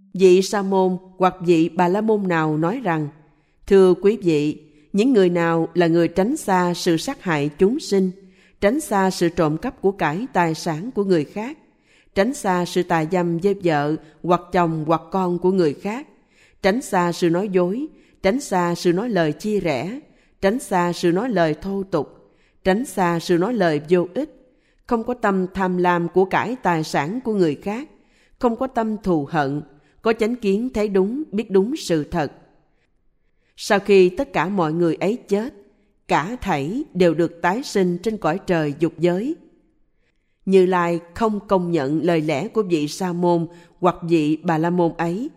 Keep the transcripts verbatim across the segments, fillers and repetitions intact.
Vị Sa môn hoặc vị Bà La môn nào nói rằng: Thưa quý vị, những người nào là người tránh xa sự sát hại chúng sinh, tránh xa sự trộm cắp của cải tài sản của người khác, tránh xa sự tà dâm với vợ hoặc chồng hoặc con của người khác, tránh xa sự nói dối, tránh xa sự nói lời chia rẽ, tránh xa sự nói lời thô tục, tránh xa sự nói lời vô ích, không có tâm tham lam của cải tài sản của người khác, không có tâm thù hận, có chánh kiến thấy đúng, biết đúng sự thật. Sau khi tất cả mọi người ấy chết, cả thảy đều được tái sinh trên cõi trời dục giới. Như Lai không công nhận lời lẽ của vị Sa môn hoặc vị Bà La môn ấy.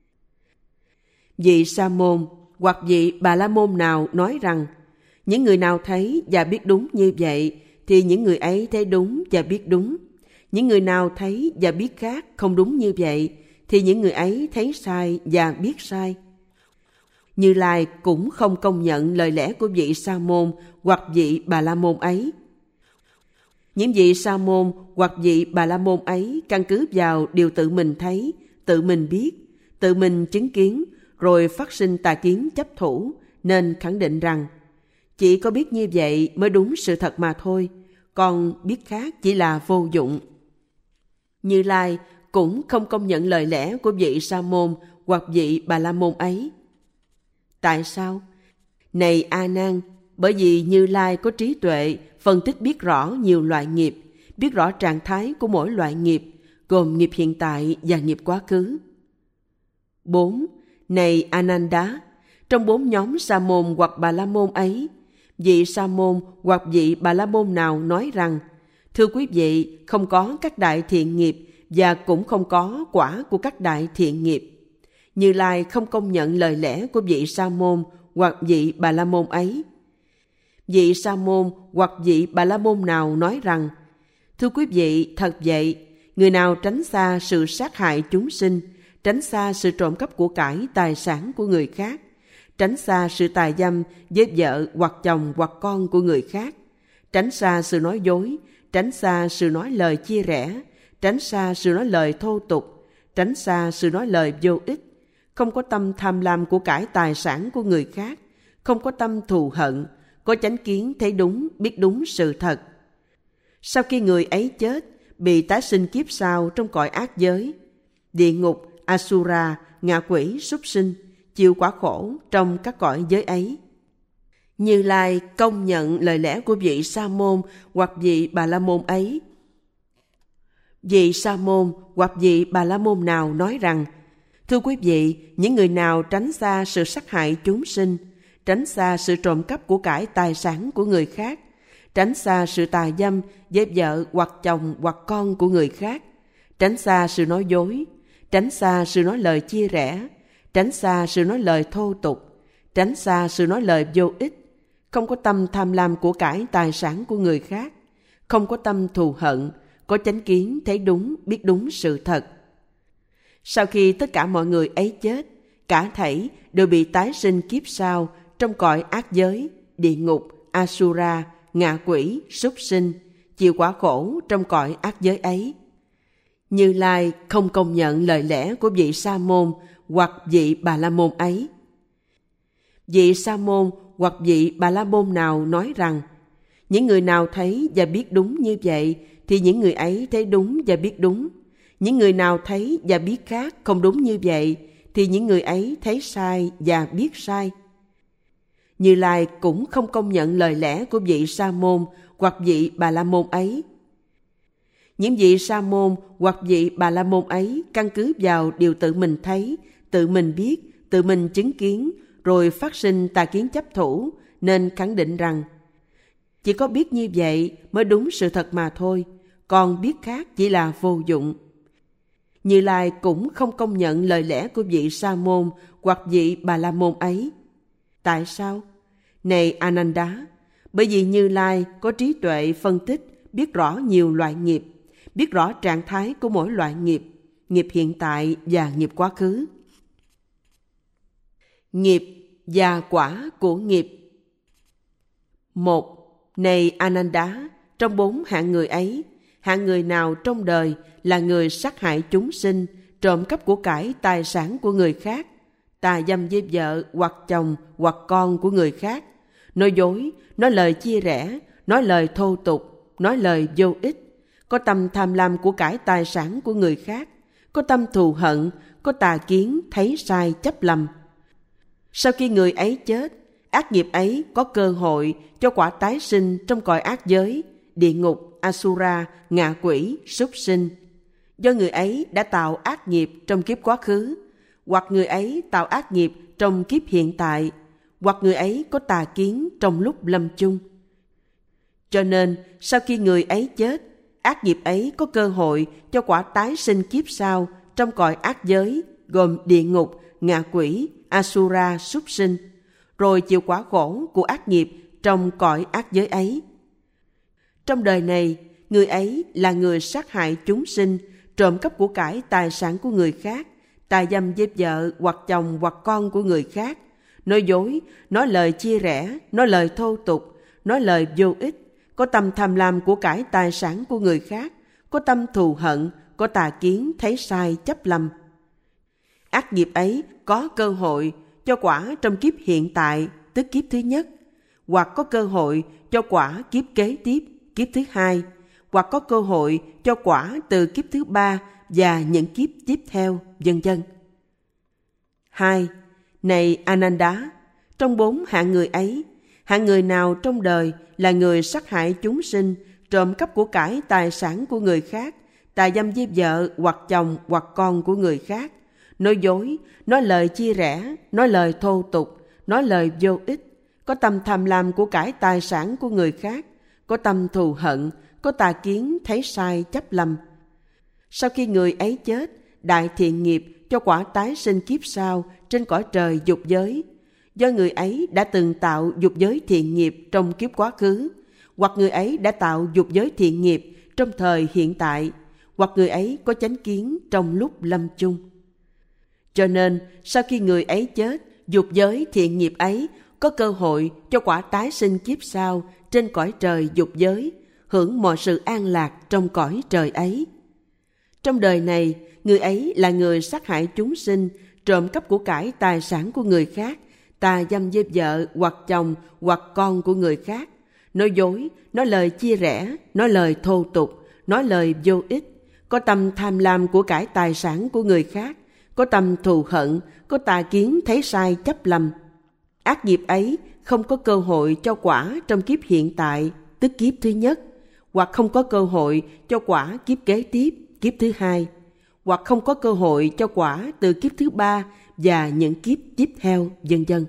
Vị Sa môn hoặc vị Bà La môn nào nói rằng: những người nào thấy và biết đúng như vậy thì những người ấy thấy đúng và biết đúng. Những người nào thấy và biết khác không đúng như vậy thì những người ấy thấy sai và biết sai. Như Lai cũng không công nhận lời lẽ của vị Sa môn hoặc vị Bà La môn ấy. Những vị Sa môn hoặc vị Bà La môn ấy căn cứ vào điều tự mình thấy, tự mình biết, tự mình chứng kiến, rồi phát sinh tà kiến chấp thủ, nên khẳng định rằng chỉ có biết như vậy mới đúng sự thật mà thôi, còn biết khác chỉ là vô dụng. Như Lai cũng không công nhận lời lẽ của vị Sa môn hoặc vị Bà La môn ấy. Tại sao? Này A Nan, bởi vì Như Lai có trí tuệ, phân tích biết rõ nhiều loại nghiệp, biết rõ trạng thái của mỗi loại nghiệp, gồm nghiệp hiện tại và nghiệp quá khứ. bốn. Này Ananda, trong bốn nhóm Sa môn hoặc Bà La môn ấy, vị Sa môn hoặc vị Bà La môn nào nói rằng: Thưa quý vị, không có các đại thiện nghiệp và cũng không có quả của các đại thiện nghiệp. Như Lai không công nhận lời lẽ của vị Sa môn hoặc vị Bà La môn ấy. Vị Sa môn hoặc vị Bà La môn nào nói rằng: Thưa quý vị, thật vậy, người nào tránh xa sự sát hại chúng sinh, tránh xa sự trộm cắp của cải tài sản của người khác, tránh xa sự tà dâm với vợ hoặc chồng hoặc con của người khác, tránh xa sự nói dối, tránh xa sự nói lời chia rẽ, tránh xa sự nói lời thô tục, tránh xa sự nói lời vô ích, không có tâm tham lam của cải tài sản của người khác, không có tâm thù hận, có chánh kiến thấy đúng, biết đúng sự thật. Sau khi người ấy chết, bị tái sinh kiếp sau trong cõi ác giới, địa ngục, Asura, ngạ quỷ, súc sinh, chịu quả khổ trong các cõi giới ấy. Như Lai công nhận lời lẽ của vị Sa môn hoặc vị Bà La môn ấy. Vị Sa môn hoặc vị Bà La môn nào nói rằng: Thưa quý vị, những người nào tránh xa sự sát hại chúng sinh, tránh xa sự trộm cắp của cải tài sản của người khác, tránh xa sự tà dâm với vợ hoặc chồng hoặc con của người khác, tránh xa sự nói dối, tránh xa sự nói lời chia rẽ, tránh xa sự nói lời thô tục, tránh xa sự nói lời vô ích, không có tâm tham lam của cải tài sản của người khác, không có tâm thù hận, có chánh kiến thấy đúng, biết đúng sự thật. Sau khi tất cả mọi người ấy chết, cả thảy đều bị tái sinh kiếp sau trong cõi ác giới, địa ngục, Asura, ngạ quỷ, súc sinh, chịu quả khổ trong cõi ác giới ấy. Như Lai không công nhận lời lẽ của vị Sa môn hoặc vị Bà La môn ấy. Vị Sa môn hoặc vị Bà La môn nào nói rằng: những người nào thấy và biết đúng như vậy thì những người ấy thấy đúng và biết đúng. Những người nào thấy và biết khác không đúng như vậy thì những người ấy thấy sai và biết sai. Như Lai cũng không công nhận lời lẽ của vị Sa môn hoặc vị Bà La môn ấy. Những vị Sa môn hoặc vị Bà La môn ấy căn cứ vào điều tự mình thấy, tự mình biết, tự mình chứng kiến, rồi phát sinh tà kiến chấp thủ, nên khẳng định rằng chỉ có biết như vậy mới đúng sự thật mà thôi, còn biết khác chỉ là vô dụng. Như Lai cũng không công nhận lời lẽ của vị Sa môn hoặc vị Bà La môn ấy. Tại sao? Này Ananda, bởi vì Như Lai có trí tuệ phân tích, biết rõ nhiều loại nghiệp, biết rõ trạng thái của mỗi loại nghiệp, nghiệp hiện tại và nghiệp quá khứ. Nghiệp và quả của nghiệp. Một. Này Ananda, trong bốn hạng người ấy, hạng người nào trong đời là người sát hại chúng sinh, trộm cắp của cải tài sản của người khác, tà dâm với vợ hoặc chồng hoặc con của người khác, nói dối, nói lời chia rẽ, nói lời thô tục, nói lời vô ích, có tâm tham lam của cải tài sản của người khác, có tâm thù hận, có tà kiến thấy sai chấp lầm. Sau khi người ấy chết, ác nghiệp ấy có cơ hội cho quả tái sinh trong cõi ác giới, địa ngục, Asura, ngạ quỷ, súc sinh. Do người ấy đã tạo ác nghiệp trong kiếp quá khứ, hoặc người ấy tạo ác nghiệp trong kiếp hiện tại, hoặc người ấy có tà kiến trong lúc lâm chung. Cho nên, sau khi người ấy chết, ác nghiệp ấy có cơ hội cho quả tái sinh kiếp sau trong cõi ác giới, gồm địa ngục, ngạ quỷ, Asura, súc sinh, rồi chịu quả khổ của ác nghiệp trong cõi ác giới ấy. Trong đời này, người ấy là người sát hại chúng sinh, trộm cắp của cải tài sản của người khác, tà dâm với vợ hoặc chồng hoặc con của người khác, nói dối, nói lời chia rẽ, nói lời thô tục, nói lời vô ích, có tâm tham lam của cải tài sản của người khác, có tâm thù hận, có tà kiến thấy sai chấp lầm. Ác nghiệp ấy có cơ hội cho quả trong kiếp hiện tại, tức kiếp thứ nhất, hoặc có cơ hội cho quả kiếp kế tiếp, kiếp thứ hai, hoặc có cơ hội cho quả từ kiếp thứ ba và những kiếp tiếp theo, vân vân. Hai. Này Ananda, trong bốn hạng người ấy, hạng người nào trong đời là người sát hại chúng sinh, trộm cắp của cải tài sản của người khác, tà dâm với vợ hoặc chồng hoặc con của người khác, nói dối, nói lời chia rẽ, nói lời thô tục, nói lời vô ích, có tâm tham lam của cải tài sản của người khác, có tâm thù hận, có tà kiến thấy sai chấp lầm. Sau khi người ấy chết, đại thiện nghiệp cho quả tái sinh kiếp sau trên cõi trời dục giới. Do người ấy đã từng tạo dục giới thiện nghiệp trong kiếp quá khứ, hoặc người ấy đã tạo dục giới thiện nghiệp trong thời hiện tại, hoặc người ấy có chánh kiến trong lúc lâm chung. Cho nên, sau khi người ấy chết, dục giới thiện nghiệp ấy có cơ hội cho quả tái sinh kiếp sau trên cõi trời dục giới, hưởng mọi sự an lạc trong cõi trời ấy. Trong đời này, người ấy là người sát hại chúng sinh, trộm cắp của cải tài sản của người khác, tà dâm với vợ hoặc chồng hoặc con của người khác, nói dối, nói lời chia rẽ, nói lời thô tục, nói lời vô ích, có tâm tham lam của cải tài sản của người khác, có tâm thù hận, có tà kiến thấy sai chấp lầm. Ác nghiệp ấy không có cơ hội cho quả trong kiếp hiện tại, tức kiếp thứ nhất, hoặc không có cơ hội cho quả kiếp kế tiếp, kiếp thứ hai, hoặc không có cơ hội cho quả từ kiếp thứ ba và những kiếp tiếp theo, vân vân.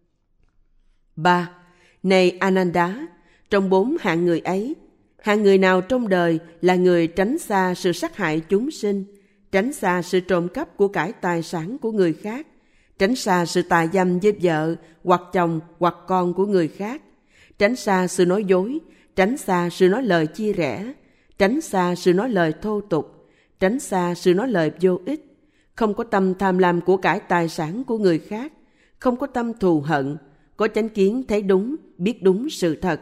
Ba. Này Ananda, trong bốn hạng người ấy, hạng người nào trong đời là người tránh xa sự sát hại chúng sinh, tránh xa sự trộm cắp của cải tài sản của người khác, tránh xa sự tà dâm với vợ hoặc chồng hoặc con của người khác, tránh xa sự nói dối, tránh xa sự nói lời chia rẽ, tránh xa sự nói lời thô tục, tránh xa sự nói lời vô ích, không có tâm tham lam của cải tài sản của người khác, không có tâm thù hận, có chánh kiến thấy đúng, biết đúng sự thật.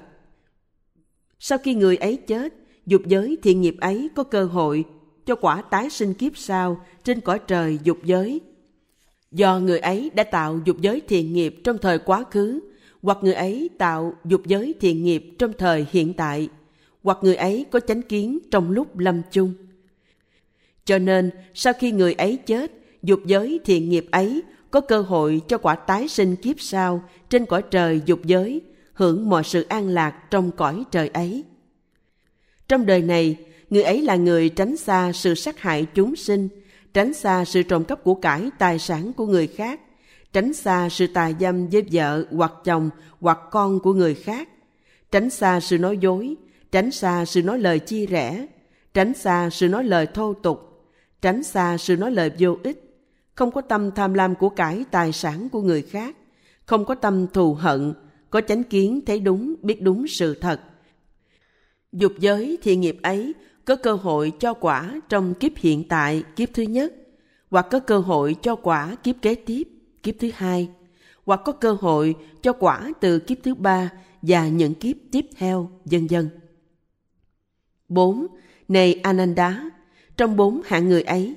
Sau khi người ấy chết, dục giới thiện nghiệp ấy có cơ hội cho quả tái sinh kiếp sau trên cõi trời dục giới. Do người ấy đã tạo dục giới thiện nghiệp trong thời quá khứ, hoặc người ấy tạo dục giới thiện nghiệp trong thời hiện tại, hoặc người ấy có chánh kiến trong lúc lâm chung. Cho nên, sau khi người ấy chết, dục giới thiện nghiệp ấy có cơ hội cho quả tái sinh kiếp sau trên cõi trời dục giới, hưởng mọi sự an lạc trong cõi trời ấy. Trong đời này, người ấy là người tránh xa sự sát hại chúng sinh, tránh xa sự trộm cắp của cải tài sản của người khác, tránh xa sự tà dâm với vợ hoặc chồng hoặc con của người khác, tránh xa sự nói dối, tránh xa sự nói lời chia rẽ, tránh xa sự nói lời thô tục, tránh xa sự nói lời vô ích, không có tâm tham lam của cải tài sản của người khác, không có tâm thù hận, có chánh kiến thấy đúng, biết đúng sự thật. Dục giới thiện nghiệp ấy có cơ hội cho quả trong kiếp hiện tại, kiếp thứ nhất, hoặc có cơ hội cho quả kiếp kế tiếp, kiếp thứ hai, hoặc có cơ hội cho quả từ kiếp thứ ba và những kiếp tiếp theo, vân vân. Bốn. Này Ananda, trong bốn hạng người ấy,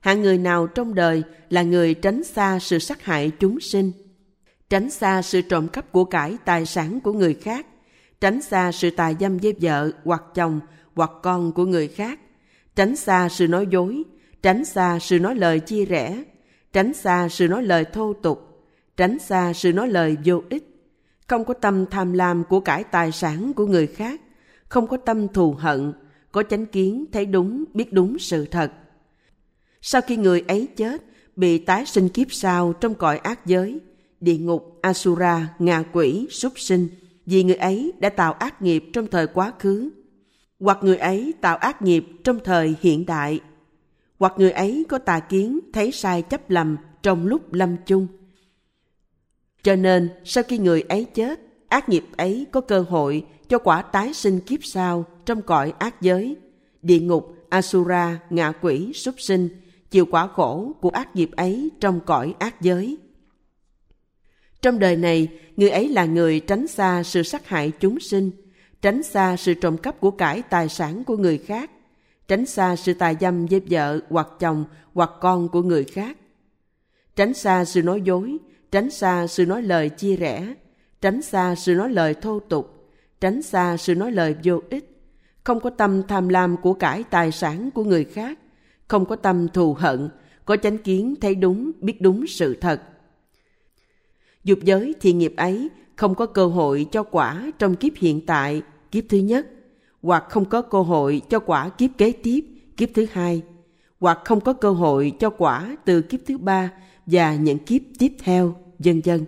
Hạng người nào trong đời là người tránh xa sự sát hại chúng sinh, tránh xa sự trộm cắp của cải tài sản của người khác, tránh xa sự tà dâm với vợ hoặc chồng hoặc con của người khác, tránh xa sự nói dối, tránh xa sự nói lời chia rẽ, tránh xa sự nói lời thô tục, tránh xa sự nói lời vô ích, không có tâm tham lam của cải tài sản của người khác, không có tâm thù hận, có chánh kiến thấy đúng, biết đúng sự thật. Sau khi người ấy chết, bị tái sinh kiếp sau trong cõi ác giới, địa ngục, Asura, ngạ quỷ, súc sinh, vì người ấy đã tạo ác nghiệp trong thời quá khứ, hoặc người ấy tạo ác nghiệp trong thời hiện đại, hoặc người ấy có tà kiến thấy sai chấp lầm trong lúc lâm chung. Cho nên, sau khi người ấy chết, ác nghiệp ấy có cơ hội cho quả tái sinh kiếp sau trong cõi ác giới, địa ngục, Asura, ngạ quỷ, súc sinh, chịu quả khổ của ác nghiệp ấy trong cõi ác giới. Trong đời này, người ấy là người tránh xa sự sát hại chúng sinh, tránh xa sự trộm cắp của cải tài sản của người khác, tránh xa sự tà dâm với vợ hoặc chồng hoặc con của người khác, tránh xa sự nói dối, tránh xa sự nói lời chia rẽ, tránh xa sự nói lời thô tục, tránh xa sự nói lời vô ích, không có tâm tham lam của cải tài sản của người khác, không có tâm thù hận, có chánh kiến thấy đúng, biết đúng sự thật. Dục giới thiện nghiệp ấy không có cơ hội cho quả trong kiếp hiện tại, kiếp thứ nhất, hoặc không có cơ hội cho quả kiếp kế tiếp, kiếp thứ hai, hoặc không có cơ hội cho quả từ kiếp thứ ba và những kiếp tiếp theo, vân vân.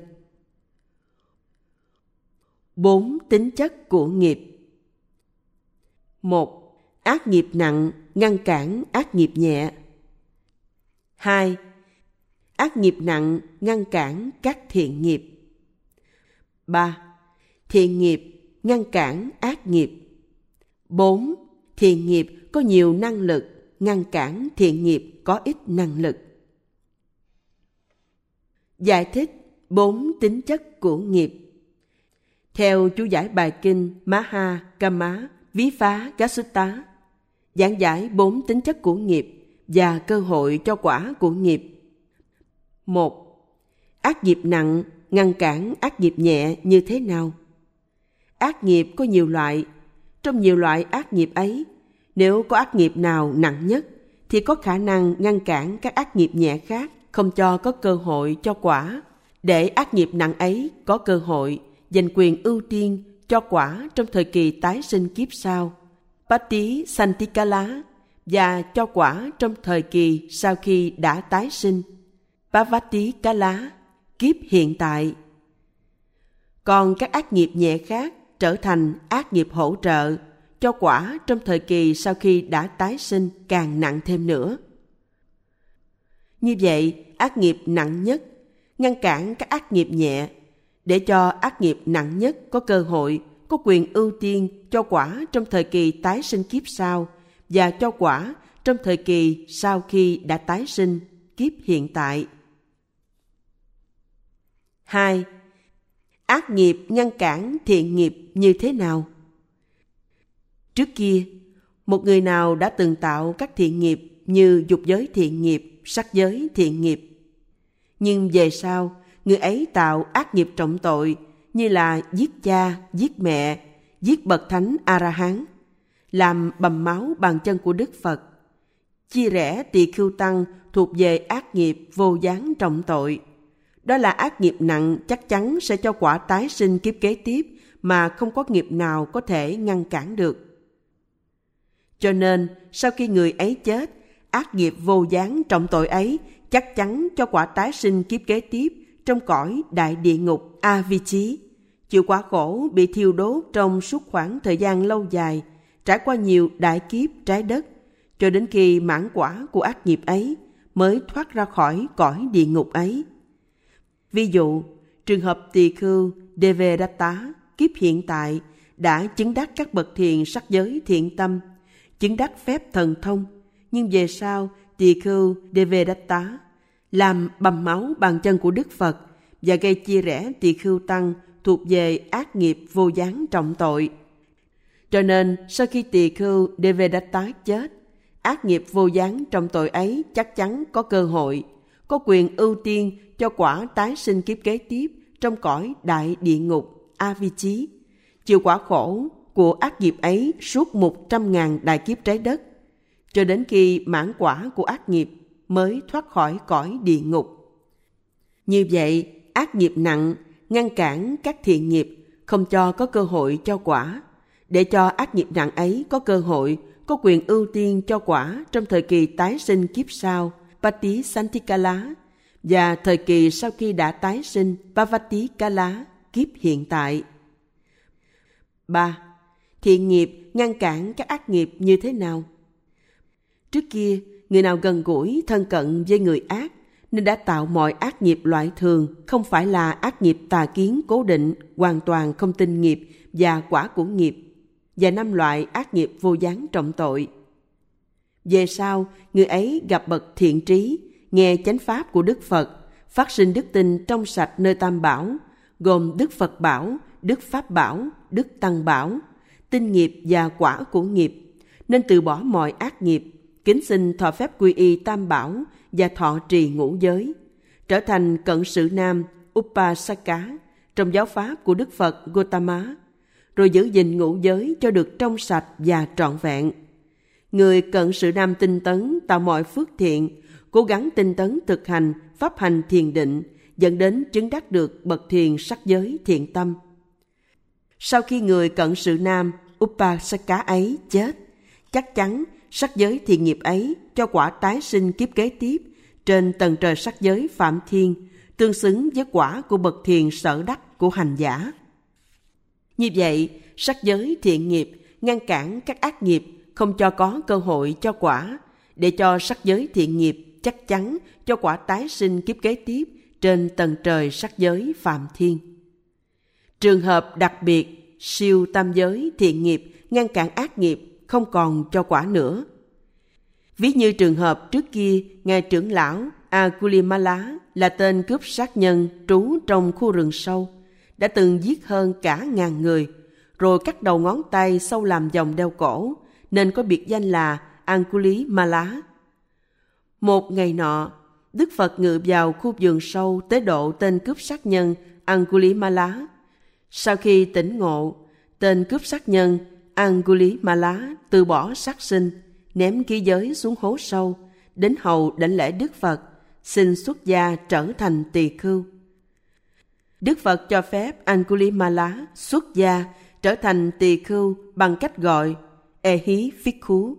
Bốn tính chất của nghiệp. Một, ác nghiệp nặng ngăn cản ác nghiệp nhẹ. Hai, ác nghiệp nặng ngăn cản các thiện nghiệp. Ba, thiện nghiệp ngăn cản ác nghiệp. Bốn, thiện nghiệp có nhiều năng lực ngăn cản thiện nghiệp có ít năng lực. Giải thích bốn tính chất của nghiệp. Theo chú giải bài kinh Maha Kama Vipakasutta, giảng giải bốn tính chất của nghiệp và cơ hội cho quả của nghiệp. Một, ác nghiệp nặng ngăn cản ác nghiệp nhẹ như thế nào? Ác nghiệp có nhiều loại. Trong nhiều loại ác nghiệp ấy, nếu có ác nghiệp nào nặng nhất, thì có khả năng ngăn cản các ác nghiệp nhẹ khác, không cho có cơ hội cho quả, để ác nghiệp nặng ấy có cơ hội giành quyền ưu tiên cho quả trong thời kỳ tái sinh kiếp sau, Pati Santikala, và cho quả trong thời kỳ sau khi đã tái sinh, Pavati Kala, kiếp hiện tại. Còn các ác nghiệp nhẹ khác trở thành ác nghiệp hỗ trợ cho quả trong thời kỳ sau khi đã tái sinh càng nặng thêm nữa. Như vậy, ác nghiệp nặng nhất ngăn cản các ác nghiệp nhẹ, để cho ác nghiệp nặng nhất có cơ hội, có quyền ưu tiên cho quả trong thời kỳ tái sinh kiếp sau và cho quả trong thời kỳ sau khi đã tái sinh kiếp hiện tại. Hai, ác nghiệp ngăn cản thiện nghiệp như thế nào? Trước kia, một người nào đã từng tạo các thiện nghiệp như dục giới thiện nghiệp, sắc giới thiện nghiệp, nhưng về sau, người ấy tạo ác nghiệp trọng tội như là giết cha, giết mẹ, giết bậc thánh A-la-hán, làm bầm máu bàn chân của Đức Phật, chia rẽ tỳ khưu tăng thuộc về ác nghiệp vô gián trọng tội. Đó là ác nghiệp nặng chắc chắn sẽ cho quả tái sinh kiếp kế tiếp mà không có nghiệp nào có thể ngăn cản được. Cho nên, sau khi người ấy chết, ác nghiệp vô gián trọng tội ấy chắc chắn cho quả tái sinh kiếp kế tiếp trong cõi đại địa ngục A-vi-chí, chịu quả khổ bị thiêu đốt trong suốt khoảng thời gian lâu dài, trải qua nhiều đại kiếp trái đất, cho đến khi mãn quả của ác nghiệp ấy mới thoát ra khỏi cõi địa ngục ấy. Ví dụ, trường hợp tỳ khưu Devadatta kiếp hiện tại đã chứng đắc các bậc thiền sắc giới thiện tâm, chứng đắc phép thần thông, nhưng về sau tỳ khưu Devadatta làm bầm máu bàn chân của Đức Phật và gây chia rẽ tỳ khưu tăng thuộc về ác nghiệp vô gián trọng tội. Cho nên sau khi tỳ khưu Devadatta chết, ác nghiệp vô gián trong tội ấy chắc chắn có cơ hội, có quyền ưu tiên cho quả tái sinh kiếp kế tiếp trong cõi đại địa ngục A-vi-chí, chịu quả khổ của ác nghiệp ấy suốt một trăm ngàn đại kiếp trái đất, cho đến khi mãn quả của ác nghiệp mới thoát khỏi cõi địa ngục. Như vậy, ác nghiệp nặng ngăn cản các thiện nghiệp, không cho có cơ hội cho quả. Để cho ác nghiệp nặng ấy có cơ hội, có quyền ưu tiên cho quả trong thời kỳ tái sinh kiếp sau, Patisanthikála, và thời kỳ sau khi đã tái sinh, Pavatikāla, kiếp hiện tại. ba. Thiện nghiệp ngăn cản các ác nghiệp như thế nào? Trước kia, người nào gần gũi, thân cận với người ác, nên đã tạo mọi ác nghiệp loại thường, không phải là ác nghiệp tà kiến cố định, hoàn toàn không tin nghiệp và quả của nghiệp, và năm loại ác nghiệp vô gián trọng tội. Về sau, người ấy gặp bậc thiện trí, nghe chánh pháp của Đức Phật, phát sinh đức tin trong sạch nơi Tam Bảo, gồm Đức Phật Bảo, Đức Pháp Bảo, Đức Tăng Bảo, tin nghiệp và quả của nghiệp, nên từ bỏ mọi ác nghiệp, kính xin thọ phép quy y Tam Bảo và thọ trì ngũ giới, trở thành cận sự nam Upasaka trong giáo pháp của Đức Phật Gotama, rồi giữ gìn ngũ giới cho được trong sạch và trọn vẹn. Người cận sự nam tinh tấn tạo mọi phước thiện, cố gắng tinh tấn thực hành pháp hành thiền định, dẫn đến chứng đắc được bậc thiền sắc giới thiện tâm. Sau khi người cận sự nam Upasaka ấy chết, chắc chắn sắc giới thiện nghiệp ấy cho quả tái sinh kiếp kế tiếp trên tầng trời sắc giới Phạm Thiên, tương xứng với quả của bậc thiền sở đắc của hành giả. Như vậy, sắc giới thiện nghiệp ngăn cản các ác nghiệp, không cho có cơ hội cho quả, để cho sắc giới thiện nghiệp chắc chắn cho quả tái sinh kiếp kế tiếp trên tầng trời sắc giới Phạm Thiên. Trường hợp đặc biệt, siêu tam giới thiện nghiệp ngăn cản ác nghiệp, không còn cho quả nữa. Ví như trường hợp trước kia, Ngài trưởng lão Angulimala là tên cướp sát nhân trú trong khu rừng sâu, đã từng giết hơn cả ngàn người, rồi cắt đầu ngón tay sâu làm vòng đeo cổ, nên có biệt danh là Angulimala. Một ngày nọ, Đức Phật ngự vào khu vườn sâu tế độ tên cướp sát nhân Angulimala. Sau khi tỉnh ngộ, tên cướp sát nhân Angulimala từ bỏ sát sinh, ném ký giới xuống hố sâu, đến hầu đảnh lễ Đức Phật, xin xuất gia trở thành tỳ khưu. Đức Phật cho phép Angulimala xuất gia trở thành tỳ khưu bằng cách gọi Ehi Phikkhú.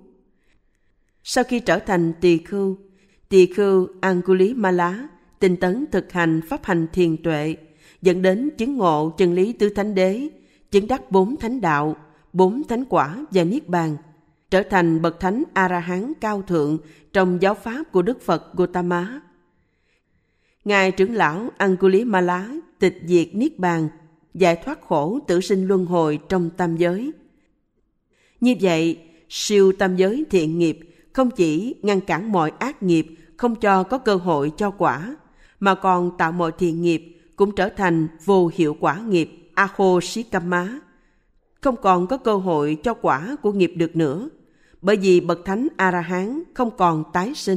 Sau khi trở thành tỳ khưu, tỳ khưu Angulimala tinh tấn thực hành pháp hành thiền tuệ, dẫn đến chứng ngộ chân lý tứ thánh đế, chứng đắc bốn thánh đạo, bốn thánh quả và niết bàn, trở thành bậc thánh A-la-hán cao thượng trong giáo pháp của Đức Phật Gotama. Ngài trưởng lão Angulimala tịch diệt niết bàn, giải thoát khổ tử sinh luân hồi trong tam giới. Như vậy, siêu tam giới thiện nghiệp không chỉ ngăn cản mọi ác nghiệp, không cho có cơ hội cho quả, mà còn tạo mọi thiện nghiệp cũng trở thành vô hiệu quả nghiệp Ahosikama, không còn có cơ hội cho quả của nghiệp được nữa, bởi vì bậc thánh A-la-hán không còn tái sinh.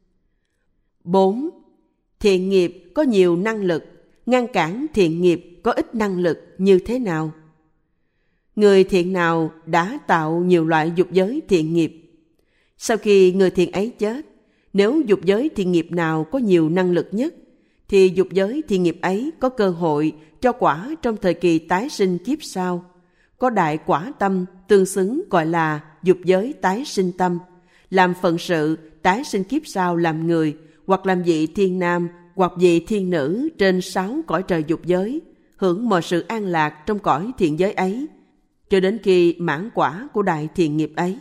bốn. Thiện nghiệp có nhiều năng lực, ngăn cản thiện nghiệp có ít năng lực như thế nào? Người thiện nào đã tạo nhiều loại dục giới thiện nghiệp? Sau khi người thiện ấy chết, nếu dục giới thiện nghiệp nào có nhiều năng lực nhất, thì dục giới thiện nghiệp ấy có cơ hội cho quả trong thời kỳ tái sinh kiếp sau, có đại quả tâm tương xứng gọi là dục giới tái sinh tâm, làm phận sự tái sinh kiếp sau làm người, hoặc làm vị thiên nam hoặc vị thiên nữ trên sáu cõi trời dục giới, hưởng mọi sự an lạc trong cõi thiện giới ấy, cho đến khi mãn quả của đại thiện nghiệp ấy.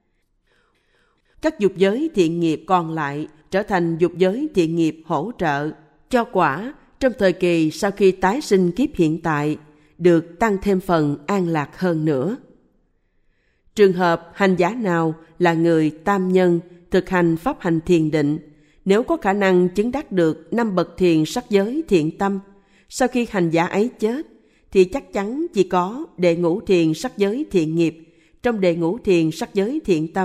Các dục giới thiện nghiệp còn lại trở thành dục giới thiện nghiệp hỗ trợ cho quả trong thời kỳ sau khi tái sinh kiếp hiện tại, được tăng thêm phần an lạc hơn nữa. Trường hợp hành giả nào là người tam nhân thực hành pháp hành thiền định, nếu có khả năng chứng đắc được năm bậc thiền sắc giới thiện tâm, sau khi hành giả ấy chết, thì chắc chắn chỉ có đệ ngũ thiền sắc giới thiện nghiệp. Trong đệ ngũ thiền sắc giới thiện tâm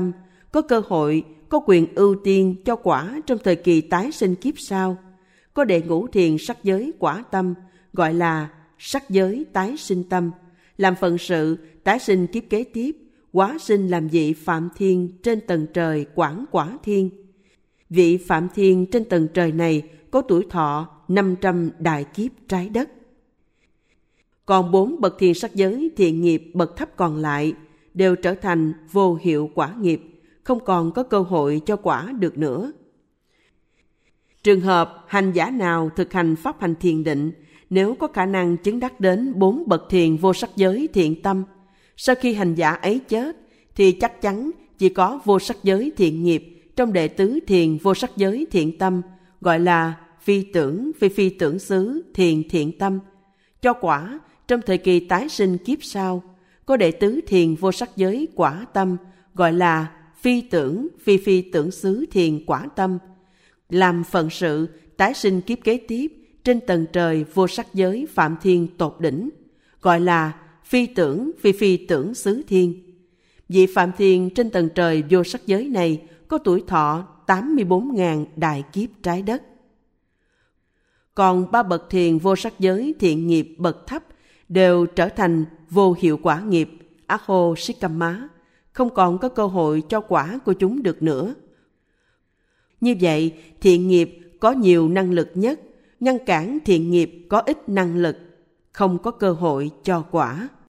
có cơ hội, có quyền ưu tiên cho quả trong thời kỳ tái sinh kiếp sau. Có đệ ngũ thiền sắc giới quả tâm, gọi là sắc giới tái sinh tâm, làm phận sự tái sinh kiếp kế tiếp, hóa sinh làm vị Phạm Thiên trên tầng trời Quảng Quả Thiên. Vị Phạm Thiên trên tầng trời này có tuổi thọ năm trăm đại kiếp trái đất. Còn bốn bậc thiền sắc giới thiện nghiệp bậc thấp còn lại đều trở thành vô hiệu quả nghiệp, không còn có cơ hội cho quả được nữa. Trường hợp hành giả nào thực hành pháp hành thiền định, nếu có khả năng chứng đắc đến bốn bậc thiền vô sắc giới thiện tâm, sau khi hành giả ấy chết thì chắc chắn chỉ có vô sắc giới thiện nghiệp trong đệ tứ thiền vô sắc giới thiện tâm, gọi là phi tưởng phi phi tưởng xứ thiền thiện tâm, cho quả trong thời kỳ tái sinh kiếp sau. Có đệ tứ thiền vô sắc giới quả tâm, gọi là phi tưởng phi phi tưởng xứ thiền quả tâm, làm phận sự tái sinh kiếp kế tiếp trên tầng trời vô sắc giới Phạm Thiên tột đỉnh, gọi là phi tưởng phi phi tưởng xứ thiên. Vị Phạm Thiên trên tầng trời vô sắc giới này có tuổi thọ tám mươi bốn nghìn đại kiếp trái đất. Còn ba bậc thiền vô sắc giới thiện nghiệp bậc thấp đều trở thành vô hiệu quả nghiệp, Aho Sikama, không còn có cơ hội cho quả của chúng được nữa. Như vậy, thiện nghiệp có nhiều năng lực nhất, ngăn cản thiện nghiệp có ít năng lực, không có cơ hội cho quả.